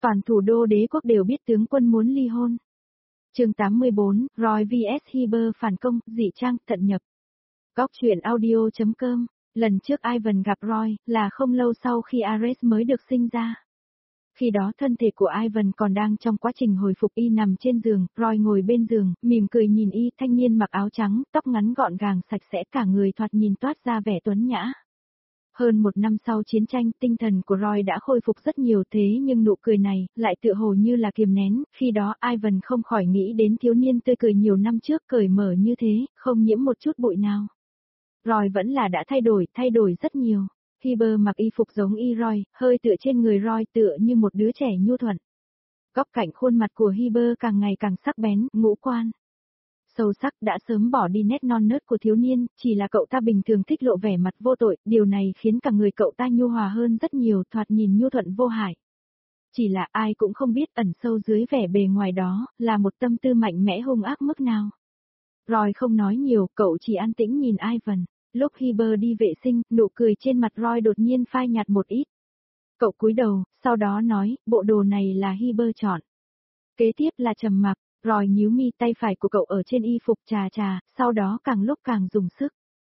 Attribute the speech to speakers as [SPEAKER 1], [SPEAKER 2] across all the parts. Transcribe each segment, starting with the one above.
[SPEAKER 1] Toàn thủ đô đế quốc đều biết tướng quân muốn ly hôn. Chương 84, Roy vs Heber phản công, dị trang, tận nhập. Góc truyện audio.com. Lần trước Ivan gặp Roy, là không lâu sau khi Ares mới được sinh ra. Khi đó thân thể của Ivan còn đang trong quá trình hồi phục, y nằm trên giường, Roy ngồi bên giường, mỉm cười nhìn y, thanh niên mặc áo trắng, tóc ngắn gọn gàng sạch sẽ, cả người thoạt nhìn toát ra vẻ tuấn nhã. Hơn một năm sau chiến tranh, tinh thần của Roy đã khôi phục rất nhiều, thế nhưng nụ cười này, lại tựa hồ như là kiềm nén, khi đó Ivan không khỏi nghĩ đến thiếu niên tươi cười nhiều năm trước, cởi mở như thế, không nhiễm một chút bụi nào. Roy vẫn là đã thay đổi rất nhiều. Heber mặc y phục giống y Roy, hơi tựa trên người Roy tựa như một đứa trẻ nhu thuận. Góc cạnh khuôn mặt của Heber càng ngày càng sắc bén, ngũ quan sâu sắc đã sớm bỏ đi nét non nớt của thiếu niên, chỉ là cậu ta bình thường thích lộ vẻ mặt vô tội, điều này khiến cả người cậu ta nhu hòa hơn rất nhiều, thoạt nhìn nhu thuận vô hại. Chỉ là ai cũng không biết ẩn sâu dưới vẻ bề ngoài đó, là một tâm tư mạnh mẽ hung ác mức nào. Roy không nói nhiều, cậu chỉ an tĩnh nhìn Ivan. Lúc Heber đi vệ sinh, nụ cười trên mặt Roy đột nhiên phai nhạt một ít. Cậu cúi đầu, sau đó nói, bộ đồ này là Heber chọn. Kế tiếp là trầm mặc, Roy nhíu mi, tay phải của cậu ở trên y phục chà, sau đó càng lúc càng dùng sức.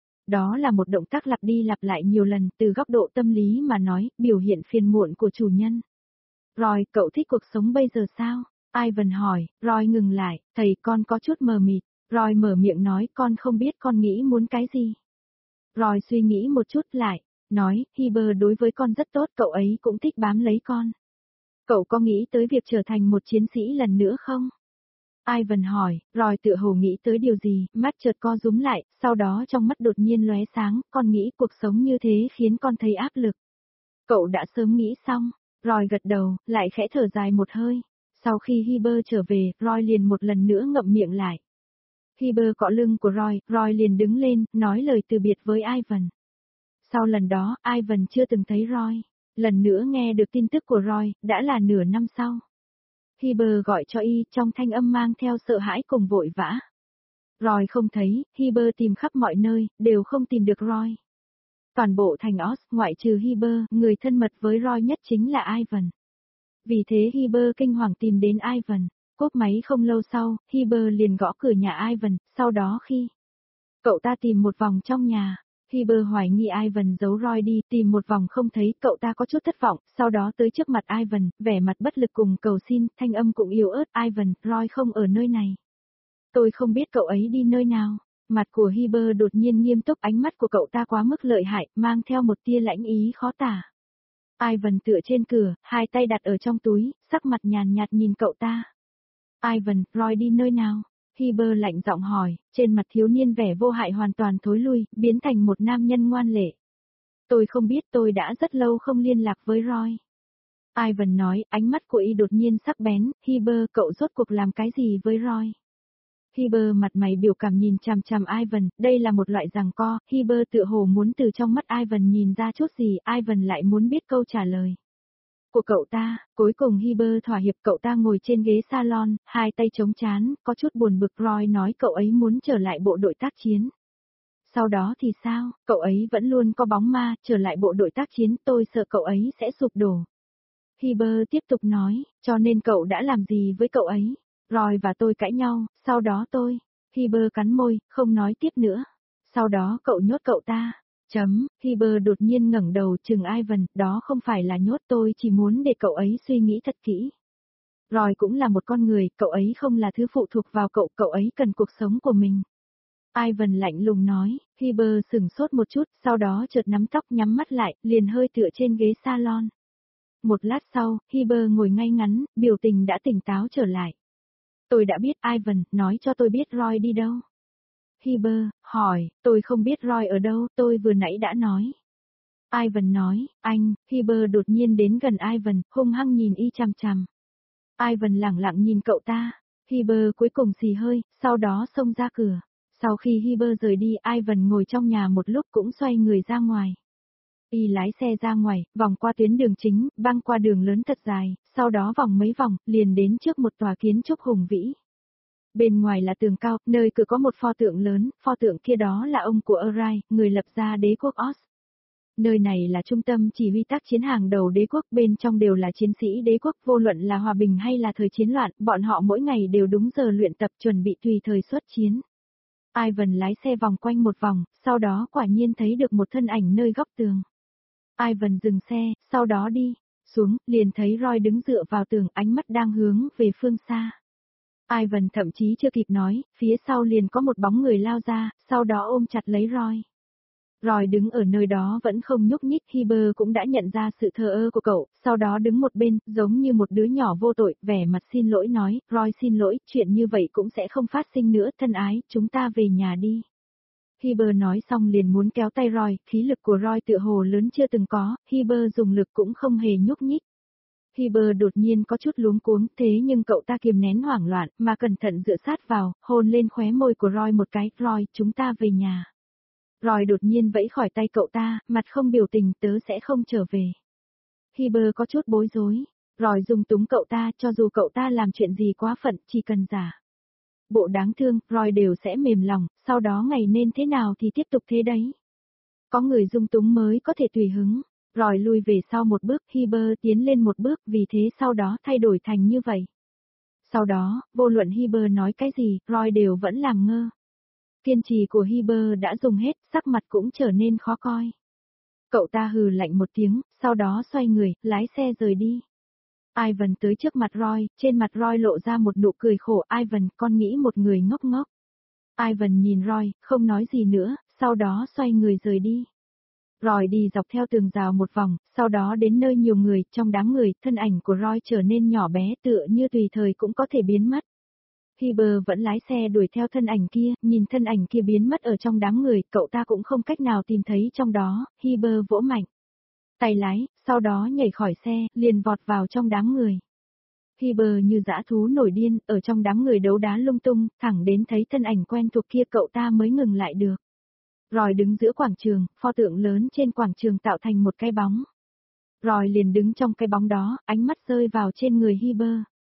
[SPEAKER 1] Đó là một động tác lặp đi lặp lại nhiều lần, từ góc độ tâm lý mà nói, biểu hiện phiền muộn của chủ nhân. Roy, cậu thích cuộc sống bây giờ sao? Ivan hỏi. Roy ngừng lại, thầy con có chút mờ mịt. Roy mở miệng nói, con không biết con nghĩ muốn cái gì. Roy suy nghĩ một chút lại, nói, Heber đối với con rất tốt, cậu ấy cũng thích bám lấy con. Cậu có nghĩ tới việc trở thành một chiến sĩ lần nữa không? Ivan hỏi. Roy tựa hồ nghĩ tới điều gì, mắt chợt co rúm lại, sau đó trong mắt đột nhiên lóe sáng, con nghĩ cuộc sống như thế khiến con thấy áp lực. Cậu đã sớm nghĩ xong. Roy gật đầu, lại khẽ thở dài một hơi. Sau khi Heber trở về, Roy liền một lần nữa ngậm miệng lại. Heber cọ lưng của Roy liền đứng lên, nói lời từ biệt với Ivan. Sau lần đó, Ivan chưa từng thấy Roy. Lần nữa nghe được tin tức của Roy, đã là nửa năm sau. Heber gọi cho y, trong thanh âm mang theo sợ hãi cùng vội vã. Roy không thấy, Heber tìm khắp mọi nơi, đều không tìm được Roy. Toàn bộ thành Oz, ngoại trừ Heber, người thân mật với Roy nhất chính là Ivan. Vì thế Heber kinh hoàng tìm đến Ivan. Cúp máy không lâu sau, Heber liền gõ cửa nhà Ivan, sau đó khi cậu ta tìm một vòng trong nhà, Heber hoài nghi Ivan giấu Roy đi, tìm một vòng không thấy, cậu ta có chút thất vọng, sau đó tới trước mặt Ivan, vẻ mặt bất lực cùng cầu xin, thanh âm cũng yếu ớt, Ivan, Roy không ở nơi này. Tôi không biết cậu ấy đi nơi nào. Mặt của Heber đột nhiên nghiêm túc, ánh mắt của cậu ta quá mức lợi hại, mang theo một tia lãnh ý khó tả. Ivan tựa trên cửa, hai tay đặt ở trong túi, sắc mặt nhàn nhạt nhìn cậu ta. Ivan, Roy đi nơi nào? Heber lạnh giọng hỏi, trên mặt thiếu niên vẻ vô hại hoàn toàn thối lui, biến thành một nam nhân ngoan lệ. Tôi không biết, tôi đã rất lâu không liên lạc với Roy. Ivan nói, ánh mắt của y đột nhiên sắc bén, Heber, cậu rốt cuộc làm cái gì với Roy? Heber mặt mày biểu cảm nhìn chằm chằm Ivan, đây là một loại giằng co, Heber tựa hồ muốn từ trong mắt Ivan nhìn ra chút gì, Ivan lại muốn biết câu trả lời của cậu ta. Cuối cùng Heber thỏa hiệp, cậu ta ngồi trên ghế salon, hai tay chống trán, có chút buồn bực. Roy nói cậu ấy muốn trở lại bộ đội tác chiến. Sau đó thì sao, cậu ấy vẫn luôn có bóng ma, trở lại bộ đội tác chiến, tôi sợ cậu ấy sẽ sụp đổ. Heber tiếp tục nói, cho nên cậu đã làm gì với cậu ấy? Roy và tôi cãi nhau, sau đó Heber cắn môi, không nói tiếp nữa. Sau đó cậu nhốt cậu ta. Heber đột nhiên ngẩng đầu chừng Ivan, đó không phải là nhốt, tôi chỉ muốn để cậu ấy suy nghĩ thật kỹ. Roy cũng là một con người, cậu ấy không là thứ phụ thuộc vào cậu, cậu ấy cần cuộc sống của mình. Ivan lạnh lùng nói. Heber sửng sốt một chút, sau đó chợt nắm tóc nhắm mắt lại, liền hơi tựa trên ghế salon. Một lát sau, Heber ngồi ngay ngắn, biểu tình đã tỉnh táo trở lại. Tôi đã biết, Ivan, nói cho tôi biết Roy đi đâu. Heber hỏi, tôi không biết Roy ở đâu, tôi vừa nãy đã nói. Ivan nói, anh. Heber đột nhiên đến gần Ivan, hung hăng nhìn y chằm chằm. Ivan lẳng lặng nhìn cậu ta. Heber cuối cùng xì hơi, sau đó xông ra cửa. Sau khi Heber rời đi, Ivan ngồi trong nhà một lúc cũng xoay người ra ngoài. Y lái xe ra ngoài, vòng qua tuyến đường chính, băng qua đường lớn thật dài, sau đó vòng mấy vòng, liền đến trước một tòa kiến trúc hùng vĩ. Bên ngoài là tường cao, nơi cửa có một pho tượng lớn, pho tượng kia đó là ông của Arai, người lập ra đế quốc Oz. Nơi này là trung tâm chỉ huy tác chiến hàng đầu đế quốc, bên trong đều là chiến sĩ đế quốc, vô luận là hòa bình hay là thời chiến loạn, bọn họ mỗi ngày đều đúng giờ luyện tập chuẩn bị tùy thời xuất chiến. Ivan lái xe vòng quanh một vòng, sau đó quả nhiên thấy được một thân ảnh nơi góc tường. Ivan dừng xe, sau đó đi xuống, liền thấy Roy đứng dựa vào tường, ánh mắt đang hướng về phương xa. Ivan thậm chí chưa kịp nói, phía sau liền có một bóng người lao ra, sau đó ôm chặt lấy Roy. Roy đứng ở nơi đó vẫn không nhúc nhích, Heber cũng đã nhận ra sự thờ ơ của cậu, sau đó đứng một bên, giống như một đứa nhỏ vô tội, vẻ mặt xin lỗi nói, Roy xin lỗi, chuyện như vậy cũng sẽ không phát sinh nữa, thân ái, chúng ta về nhà đi. Heber nói xong liền muốn kéo tay Roy, khí lực của Roy tựa hồ lớn chưa từng có, Heber dùng lực cũng không hề nhúc nhích. Heber đột nhiên có chút luống cuống, thế nhưng cậu ta kiềm nén hoảng loạn, mà cẩn thận dựa sát vào, hôn lên khóe môi của Roy một cái, Roy, chúng ta về nhà. Roy đột nhiên vẫy khỏi tay cậu ta, mặt không biểu tình, tớ sẽ không trở về. Heber có chút bối rối, Roy dung túng cậu ta, cho dù cậu ta làm chuyện gì quá phận, chỉ cần giả bộ đáng thương, Roy đều sẽ mềm lòng, sau đó ngày nên thế nào thì tiếp tục thế đấy. Có người dung túng mới có thể tùy hứng. Roy lui về sau một bước, Heber tiến lên một bước, vì thế sau đó thay đổi thành như vậy. Sau đó, vô luận Heber nói cái gì, Roy đều vẫn làm ngơ. Kiên trì của Heber đã dùng hết, sắc mặt cũng trở nên khó coi. Cậu ta hừ lạnh một tiếng, sau đó xoay người, lái xe rời đi. Ivan tới trước mặt Roy, trên mặt Roy lộ ra một nụ cười khổ. Ivan, con nghĩ một người ngốc ngốc. Ivan nhìn Roy, không nói gì nữa, sau đó xoay người rời đi. Roy đi dọc theo tường rào một vòng, sau đó đến nơi nhiều người, trong đám người, thân ảnh của Roy trở nên nhỏ bé tựa như tùy thời cũng có thể biến mất. Heber vẫn lái xe đuổi theo thân ảnh kia, nhìn thân ảnh kia biến mất ở trong đám người, cậu ta cũng không cách nào tìm thấy trong đó, Heber vỗ mạnh tay lái, sau đó nhảy khỏi xe, liền vọt vào trong đám người. Heber như dã thú nổi điên, ở trong đám người đấu đá lung tung, thẳng đến thấy thân ảnh quen thuộc kia cậu ta mới ngừng lại được. Roy đứng giữa quảng trường, pho tượng lớn trên quảng trường tạo thành một cái bóng. Roy liền đứng trong cái bóng đó, ánh mắt rơi vào trên người Heber.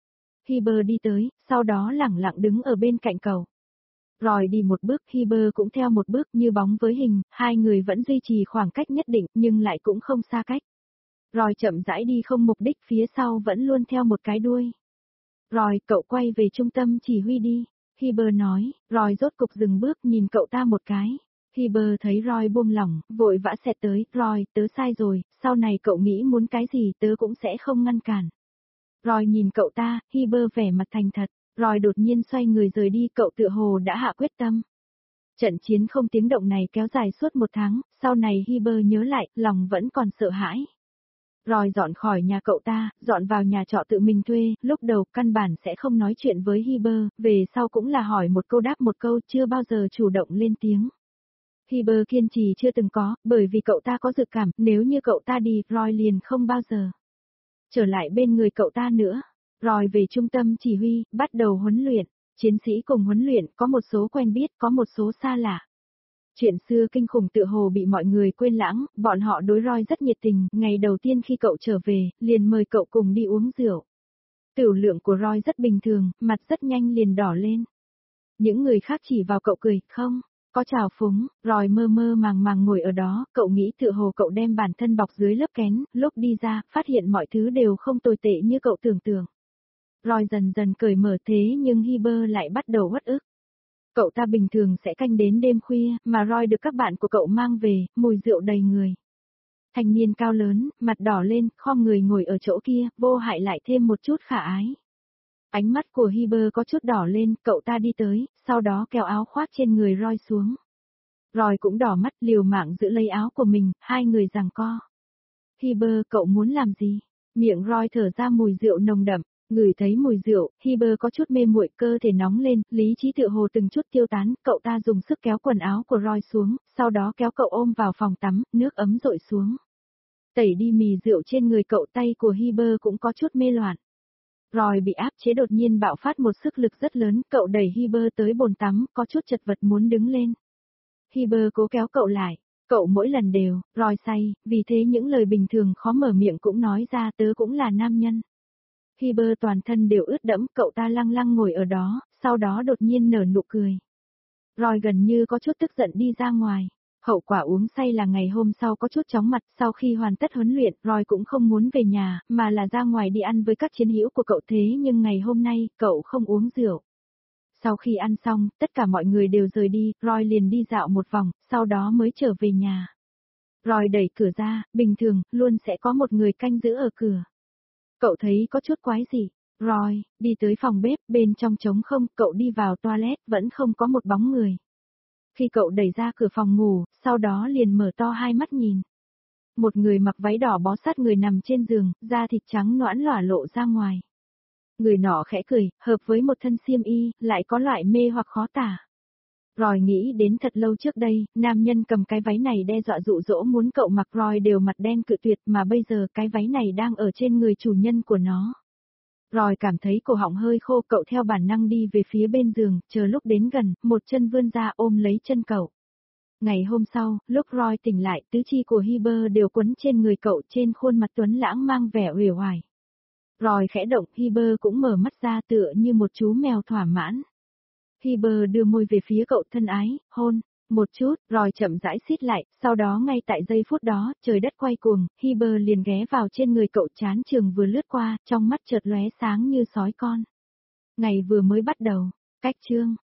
[SPEAKER 1] Heber đi tới, sau đó lẳng lặng đứng ở bên cạnh cậu. Roy đi một bước, Heber cũng theo một bước như bóng với hình, hai người vẫn duy trì khoảng cách nhất định nhưng lại cũng không xa cách. Roy chậm rãi đi không mục đích, phía sau vẫn luôn theo một cái đuôi. Roy, cậu quay về trung tâm chỉ huy đi. Heber nói, Roy rốt cục dừng bước nhìn cậu ta một cái. Heber thấy Roy buông lỏng, vội vã xẹt tới, Roy, tớ sai rồi, sau này cậu nghĩ muốn cái gì tớ cũng sẽ không ngăn cản. Roy nhìn cậu ta, Heber vẻ mặt thành thật, Roy đột nhiên xoay người rời đi, cậu tựa hồ đã hạ quyết tâm. Trận chiến không tiếng động này kéo dài suốt một tháng, sau này Heber nhớ lại, lòng vẫn còn sợ hãi. Roy dọn khỏi nhà cậu ta, dọn vào nhà trọ tự mình thuê, lúc đầu căn bản sẽ không nói chuyện với Heber, về sau cũng là hỏi một câu đáp một câu, chưa bao giờ chủ động lên tiếng. Heber kiên trì chưa từng có, bởi vì cậu ta có dự cảm, nếu như cậu ta đi, Roy liền không bao giờ trở lại bên người cậu ta nữa. Roy về trung tâm chỉ huy, bắt đầu huấn luyện. Chiến sĩ cùng huấn luyện, có một số quen biết, có một số xa lạ. Chuyện xưa kinh khủng tựa hồ bị mọi người quên lãng, bọn họ đối Roy rất nhiệt tình, ngày đầu tiên khi cậu trở về, liền mời cậu cùng đi uống rượu. Tửu lượng của Roy rất bình thường, mặt rất nhanh liền đỏ lên. Những người khác chỉ vào cậu cười, không, có trào phúng, Roy mơ mơ màng màng ngồi ở đó, cậu nghĩ tựa hồ cậu đem bản thân bọc dưới lớp kén, lúc đi ra, phát hiện mọi thứ đều không tồi tệ như cậu tưởng tượng. Roy dần dần cởi mở thế nhưng Heber lại bắt đầu uất ức. Cậu ta bình thường sẽ canh đến đêm khuya, mà Roy được các bạn của cậu mang về, mùi rượu đầy người. Thanh niên cao lớn, mặt đỏ lên, khom người ngồi ở chỗ kia, vô hại lại thêm một chút khả ái. Ánh mắt của Heber có chút đỏ lên, cậu ta đi tới, sau đó kéo áo khoác trên người Roy xuống. Roy cũng đỏ mắt, liều mạng giữ lấy áo của mình, hai người giằng co. Heber, cậu muốn làm gì? Miệng Roy thở ra mùi rượu nồng đậm. Ngửi thấy mùi rượu, Heber có chút mê muội, cơ thể nóng lên, lý trí tựa hồ từng chút tiêu tán, cậu ta dùng sức kéo quần áo của Roy xuống, sau đó kéo cậu ôm vào phòng tắm, nước ấm dội xuống. Tẩy đi mì rượu trên người cậu, tay của Heber cũng có chút mê loạn. Roy bị áp chế đột nhiên bạo phát một sức lực rất lớn, cậu đẩy Heber tới bồn tắm, có chút chật vật muốn đứng lên. Heber cố kéo cậu lại. Cậu mỗi lần đều, Roy say, vì thế những lời bình thường khó mở miệng cũng nói ra, tớ cũng là nam nhân. Heber toàn thân đều ướt đẫm, cậu ta lăng lăng ngồi ở đó, sau đó đột nhiên nở nụ cười. Roy gần như có chút tức giận đi ra ngoài. Hậu quả uống say là ngày hôm sau có chút chóng mặt, sau khi hoàn tất huấn luyện, Roy cũng không muốn về nhà, mà là ra ngoài đi ăn với các chiến hữu của cậu thế nhưng ngày hôm nay, cậu không uống rượu. Sau khi ăn xong, tất cả mọi người đều rời đi, Roy liền đi dạo một vòng, sau đó mới trở về nhà. Roy đẩy cửa ra, bình thường, luôn sẽ có một người canh giữ ở cửa. Cậu thấy có chút quái gì. Roy, đi tới phòng bếp, bên trong trống không, cậu đi vào toilet, vẫn không có một bóng người. Khi cậu đẩy ra cửa phòng ngủ, sau đó liền mở to hai mắt nhìn. Một người mặc váy đỏ bó sát người nằm trên giường, da thịt trắng nõn lỏa lộ ra ngoài. Người nọ khẽ cười, hợp với một thân xiêm y, lại có loại mê hoặc khó tả. Roy nghĩ đến thật lâu trước đây, nam nhân cầm cái váy này đe dọa dụ dỗ muốn cậu mặc, Roy đều mặt đen cự tuyệt, mà bây giờ cái váy này đang ở trên người chủ nhân của nó. Roy cảm thấy cổ họng hơi khô, cậu theo bản năng đi về phía bên giường, chờ lúc đến gần, một chân vươn ra ôm lấy chân cậu. Ngày hôm sau, lúc Roy tỉnh lại, tứ chi của Heber đều quấn trên người cậu, trên khuôn mặt tuấn lãng mang vẻ uể oải. Roy khẽ động, Heber cũng mở mắt ra tựa như một chú mèo thỏa mãn. Heber đưa môi về phía cậu, thân ái, hôn. Một chút, Roy chậm rãi xít lại, sau đó ngay tại giây phút đó, trời đất quay cuồng, Heber liền ghé vào trên người cậu, chán trường vừa lướt qua, trong mắt chợt lóe sáng như sói con. Ngày vừa mới bắt đầu, cách chương.